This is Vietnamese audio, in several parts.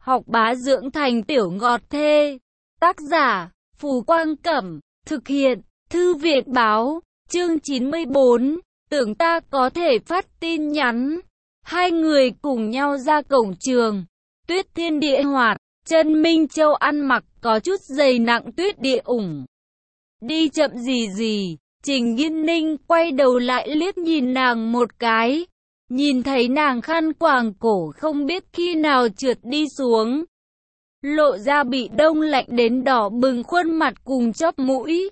học bá dưỡng thành tiểu ngọt thê. Tác giả, Phù Quang Cẩm, thực hiện, Thư viện Báo, chương 94, tưởng ta có thể phát tin nhắn. Hai người cùng nhau ra cổng trường, tuyết thiên địa hoạt, Chân Minh Châu ăn mặc có chút dày nặng tuyết địa ủng. Đi chậm gì, Trình Nghiên Ninh quay đầu lại liếc nhìn nàng một cái. Nhìn thấy nàng khăn quàng cổ không biết khi nào trượt đi xuống. Lộ ra bị đông lạnh đến đỏ bừng khuôn mặt cùng chóp mũi.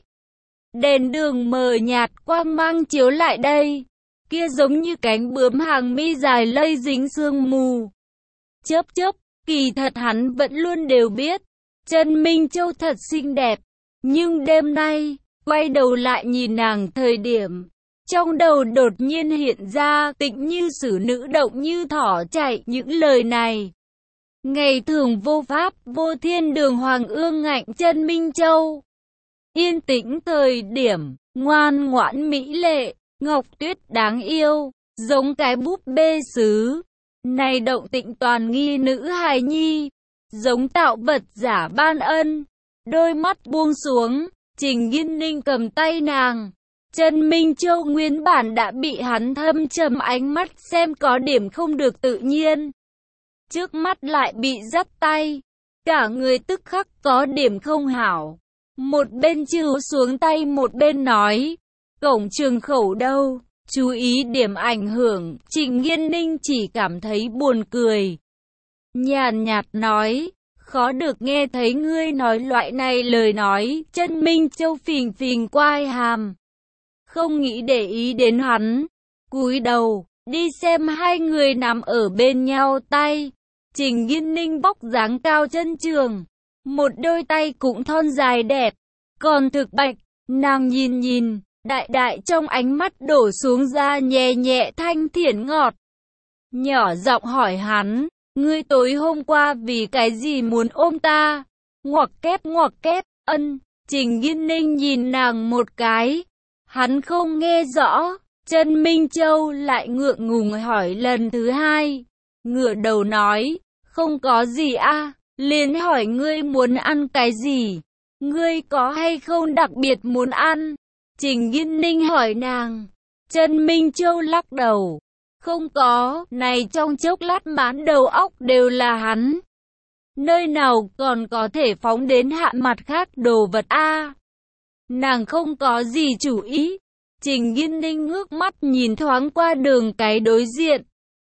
Đèn đường mờ nhạt quang mang chiếu lại đây. Kia giống như cánh bướm hàng mi dài lây dính sương mù. Chớp, kỳ thật hắn vẫn luôn đều biết. Chân Minh Châu thật xinh đẹp. Nhưng đêm nay, quay đầu lại nhìn nàng thời điểm. Trong đầu đột nhiên hiện ra tĩnh như xử nữ động như thỏ chạy những lời này. Ngày thường vô pháp, vô thiên đường hoàng ương ngạnh Chân Minh Châu. Yên tĩnh thời điểm, ngoan ngoãn mỹ lệ, ngọc tuyết đáng yêu, giống cái búp bê sứ. Này động tĩnh toàn nghi nữ hài nhi, giống tạo vật giả ban ân. Đôi mắt buông xuống, Trình Nghiên Ninh cầm tay nàng. Chân Minh Châu nguyên bản đã bị hắn thâm trầm ánh mắt xem có điểm không được tự nhiên. Trước mắt lại bị dắt tay, cả người tức khắc có điểm không hảo. Một bên trừ xuống tay một bên nói, cổng trường khẩu đâu, chú ý điểm ảnh hưởng. Trình Nghiên Ninh chỉ cảm thấy buồn cười. Nhàn nhạt nói, khó được nghe thấy ngươi nói loại này lời nói. Chân Minh Châu phình phình quai hàm, không nghĩ để ý đến hắn, cúi đầu, đi xem hai người nằm ở bên nhau tay. Trình Nghiên Ninh vóc dáng cao chân trường, một đôi tay cũng thon dài đẹp, còn thực bạch. Nàng nhìn, đại trong ánh mắt đổ xuống ra nhẹ nhẹ thanh thiện ngọt. Nhỏ giọng hỏi hắn, ngươi tối hôm qua vì cái gì muốn ôm ta? Ngoặc kép, ân. Trình Nghiên Ninh nhìn nàng một cái. Hắn không nghe rõ. Chân Minh Châu lại ngượng ngùng hỏi lần thứ hai. Ngửa đầu nói, không có gì a. Liền hỏi ngươi muốn ăn cái gì? Ngươi có hay không đặc biệt muốn ăn? Trình Nghiên Ninh hỏi nàng. Chân Minh Châu lắc đầu. Không có, này trong chốc lát mãn đầu óc đều là hắn. Nơi nào còn có thể phóng đến hạ mặt khác đồ vật a? Nàng không có gì chủ ý. Trình Nghiên Ninh ngước mắt nhìn thoáng qua đường cái đối diện.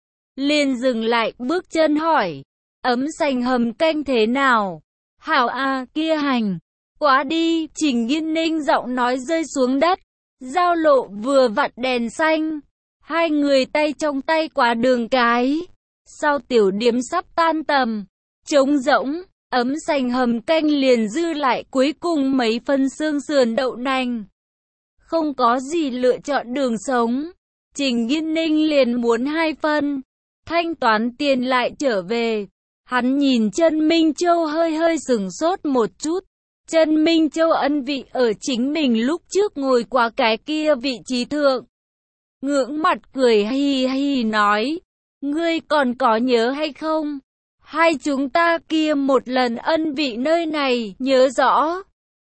Liền dừng lại bước chân hỏi. Ấm sành hầm canh thế nào? Hảo a, kia hành. Quá đi. Trình Nghiên Ninh giọng nói rơi xuống đất. Giao lộ vừa vặn đèn xanh. Hai người tay trong tay qua đường cái. Sau tiểu điếm sắp tan tầm, trống rỗng, ấm sành hầm canh liền dư lại cuối cùng mấy phân xương sườn đậu nành. Không có gì lựa chọn đường sống. Trình Nghiên Ninh liền muốn 2 phân. Thanh toán tiền lại trở về. Hắn nhìn Chân Minh Châu hơi sửng sốt một chút. Chân Minh Châu ân vị ở chính mình lúc trước ngồi qua cái kia vị trí thượng. Ngưỡng mặt cười hi nói, ngươi còn có nhớ hay không? Hai chúng ta kia một lần ân vị nơi này, nhớ rõ.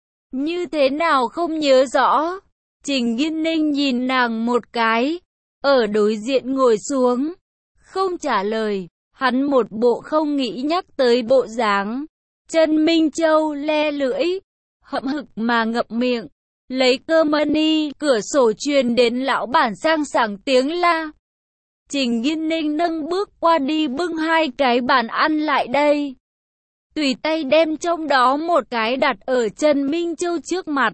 Như thế nào không nhớ rõ? Trình Nghiên Ninh nhìn nàng một cái, ở đối diện ngồi xuống, không trả lời. Hắn một bộ không nghĩ nhắc tới bộ dáng. Chân Minh Châu le lưỡi, hậm hực mà ngậm miệng. Lấy cơ money, cửa sổ truyền đến lão bản sang sảng tiếng la. Trình Nghiên Ninh nâng bước qua đi bưng 2 cái bàn ăn lại đây. Tùy tay đem trong đó một cái đặt ở Chân Minh Châu trước mặt.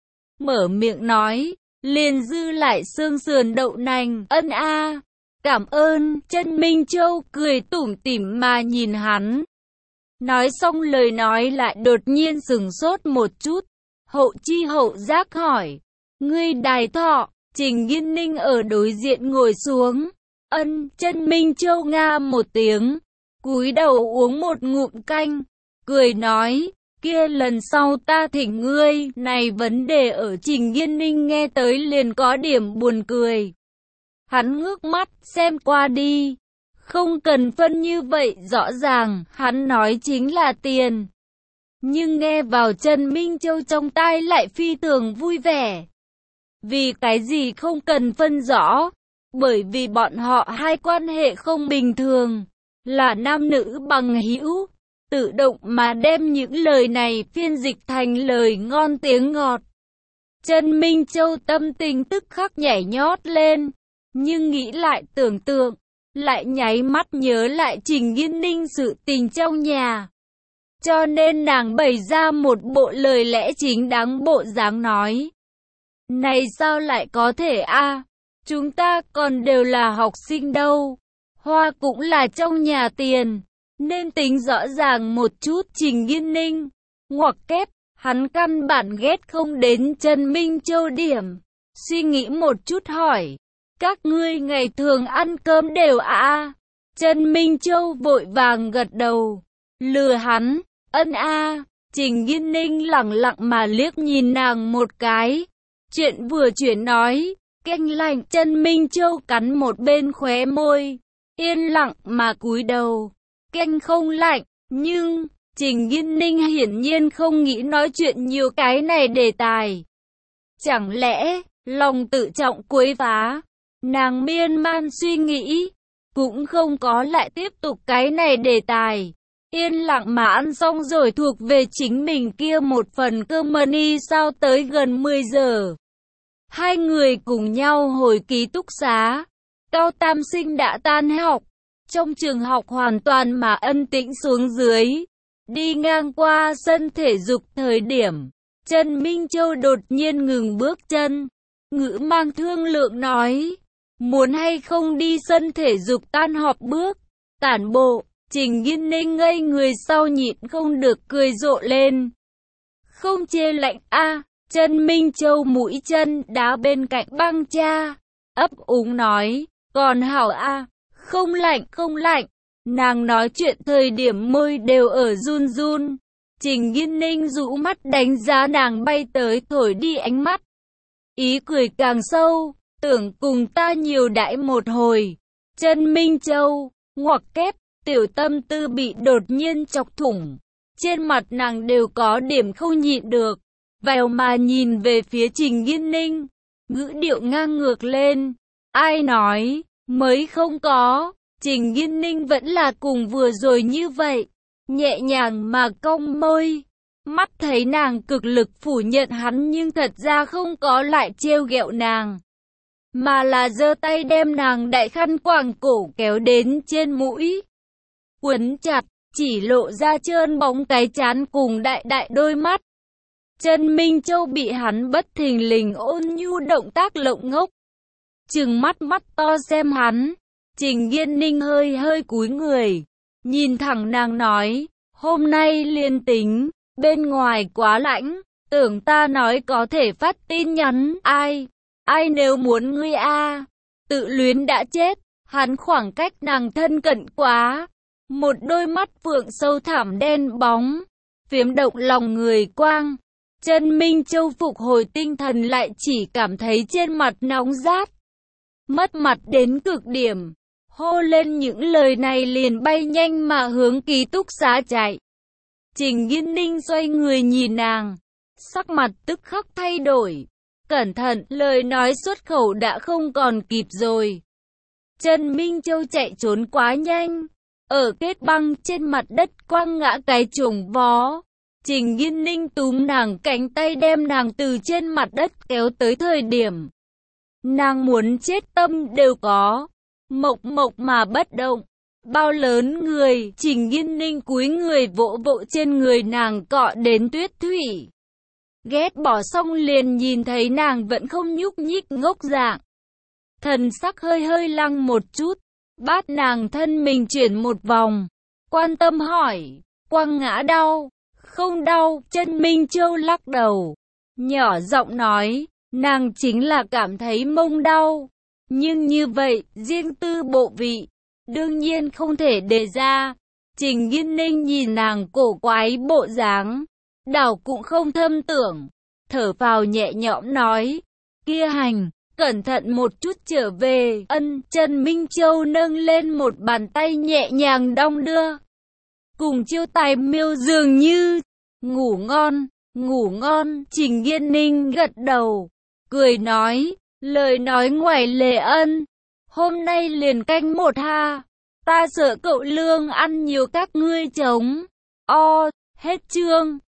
Mở miệng nói, liền dư lại xương sườn đậu nành, ân a. Cảm ơn. Chân Minh Châu cười tủm tỉm mà nhìn hắn. Nói xong lời nói lại đột nhiên sửng sốt một chút. Hậu chi hậu giác hỏi, ngươi đài thọ? Trình Nghiên Ninh ở đối diện ngồi xuống. Ân. Chân Minh Châu nga một tiếng, cúi đầu uống một ngụm canh, cười nói, kia lần sau ta thỉnh ngươi. Này vấn đề ở Trình Nghiên Ninh nghe tới liền có điểm buồn cười. Hắn ngước mắt xem qua đi, Không cần phân như vậy, rõ ràng, hắn nói chính là tiền. Nhưng nghe vào Trần Minh Châu trong tai lại phi thường vui vẻ. Vì cái gì không cần phân rõ? Bởi vì bọn họ hai quan hệ không bình thường, là nam nữ bằng hữu, tự động mà đem những lời này phiên dịch thành lời ngon tiếng ngọt. Trần Minh Châu tâm tình tức khắc nhảy nhót lên, nhưng nghĩ lại tưởng tượng, lại nháy mắt nhớ lại Trình Nghiên Ninh sự tình trong nhà. Cho nên nàng bày ra một bộ lời lẽ chính đáng bộ dáng nói. Này sao lại có thể a? Chúng ta còn đều là học sinh đâu. Hoa cũng là trong nhà tiền, nên tính rõ ràng một chút. Trình Nghiên Ninh ngoặc kép, hắn căn bản ghét không đến Trần Minh Châu điểm. Suy nghĩ một chút hỏi, các ngươi ngày thường ăn cơm đều à? Trần Minh Châu vội vàng gật đầu, lừa hắn, ân a. Trình Nghiên Ninh lẳng lặng mà liếc nhìn nàng một cái. Chuyện vừa chuyển nói, canh lạnh. Trần Minh Châu cắn một bên khóe môi, yên lặng mà cúi đầu. Canh không lạnh, nhưng Trình Nghiên Ninh hiển nhiên không nghĩ nói chuyện nhiều cái này đề tài. Chẳng lẽ lòng tự trọng quấy phá? Nàng miên man suy nghĩ, cũng không có lại tiếp tục cái này đề tài. Yên lặng mà ăn xong rồi thuộc về chính mình kia một phần cơm mani sao tới gần 10 giờ. Hai người cùng nhau hồi ký túc xá. Cao tam sinh đã tan học. Trong trường học hoàn toàn mà ân tĩnh xuống dưới. Đi ngang qua sân thể dục thời điểm, Trần Minh Châu đột nhiên ngừng bước chân. Ngữ mang thương lượng nói, muốn hay không đi sân thể dục tan họp bước, tản bộ. Trình Nghiên Ninh ngây người sau nhịn không được cười rộ lên. Không chê lạnh a. Trần Minh Châu mũi chân đá bên cạnh băng cha, ấp úng nói, còn hảo a, không lạnh không lạnh. Nàng nói chuyện thời điểm môi đều ở run run. Trình Nghiên Ninh rũ mắt đánh giá nàng bay tới thổi đi ánh mắt. Ý cười càng sâu, tưởng cùng ta nhiều đãi một hồi. Trần Minh Châu ngoặc kép, tiểu tâm tư bị đột nhiên chọc thủng. Trên mặt nàng đều có điểm không nhịn được. Vèo mà nhìn về phía Trình Nghiên Ninh, ngữ điệu ngang ngược lên. Ai nói, mới không có. Trình Nghiên Ninh vẫn là cùng vừa rồi như vậy, nhẹ nhàng mà cong môi. Mắt thấy nàng cực lực phủ nhận hắn nhưng thật ra không có lại trêu ghẹo nàng, mà là giơ tay đem nàng đại khăn quàng cổ kéo đến trên mũi, quấn chặt, chỉ lộ ra trơn bóng cái trán cùng đại đại đôi mắt. Trần Minh Châu bị hắn bất thình lình ôn nhu động tác lộng ngốc, trừng mắt mắt to xem hắn. Trình Nghiên Ninh hơi hơi cúi người, nhìn thẳng nàng nói, hôm nay liên tính, bên ngoài quá lạnh, tưởng ta nói có thể phát tin nhắn, ai nếu muốn ngươi a. Tự luyến đã chết, hắn khoảng cách nàng thân cận quá, một đôi mắt phượng sâu thẳm đen bóng, phiếm động lòng người quang. Trần Minh Châu phục hồi tinh thần lại chỉ cảm thấy trên mặt nóng rát, mất mặt đến cực điểm. Hô lên những lời này liền bay nhanh mà hướng ký túc xá chạy. Trình Nghiên Ninh xoay người nhìn nàng, sắc mặt tức khắc thay đổi. Cẩn thận, lời nói xuất khẩu đã không còn kịp rồi. Trần Minh Châu chạy trốn quá nhanh, ở kết băng trên mặt đất quăng ngã cái chồng vó. Trình Nghiên Ninh túm nàng cánh tay đem nàng từ trên mặt đất kéo tới thời điểm nàng muốn chết tâm đều có. Mộc mộc mà bất động, bao lớn người. Trình Nghiên Ninh cúi người vỗ vỗ trên người nàng cọ đến tuyết thủy. Ghét bỏ xong liền nhìn thấy nàng vẫn không nhúc nhích ngốc dạng. Thần sắc hơi hơi lăng một chút, bát nàng thân mình chuyển một vòng, quan tâm hỏi, quăng ngã đau? Không đau. Trần Minh Châu lắc đầu, nhỏ giọng nói, nàng chính là cảm thấy mông đau. Nhưng như vậy, riêng tư bộ vị, đương nhiên không thể đề ra. Trình Nghiên Ninh nhìn nàng cổ quái bộ dáng, đảo cũng không thâm tưởng, thở phào nhẹ nhõm nói, kia hành, cẩn thận một chút trở về. Ân, Trần Minh Châu nâng lên một bàn tay nhẹ nhàng đong đưa. Cùng Chiêu Tài Miêu dường như, ngủ ngon, Trình Yên Ninh gật đầu, cười nói, lời nói ngoài lề. Ân, hôm nay liền canh một ha, ta sợ cậu Lương ăn nhiều các ngươi chống. Hết chương.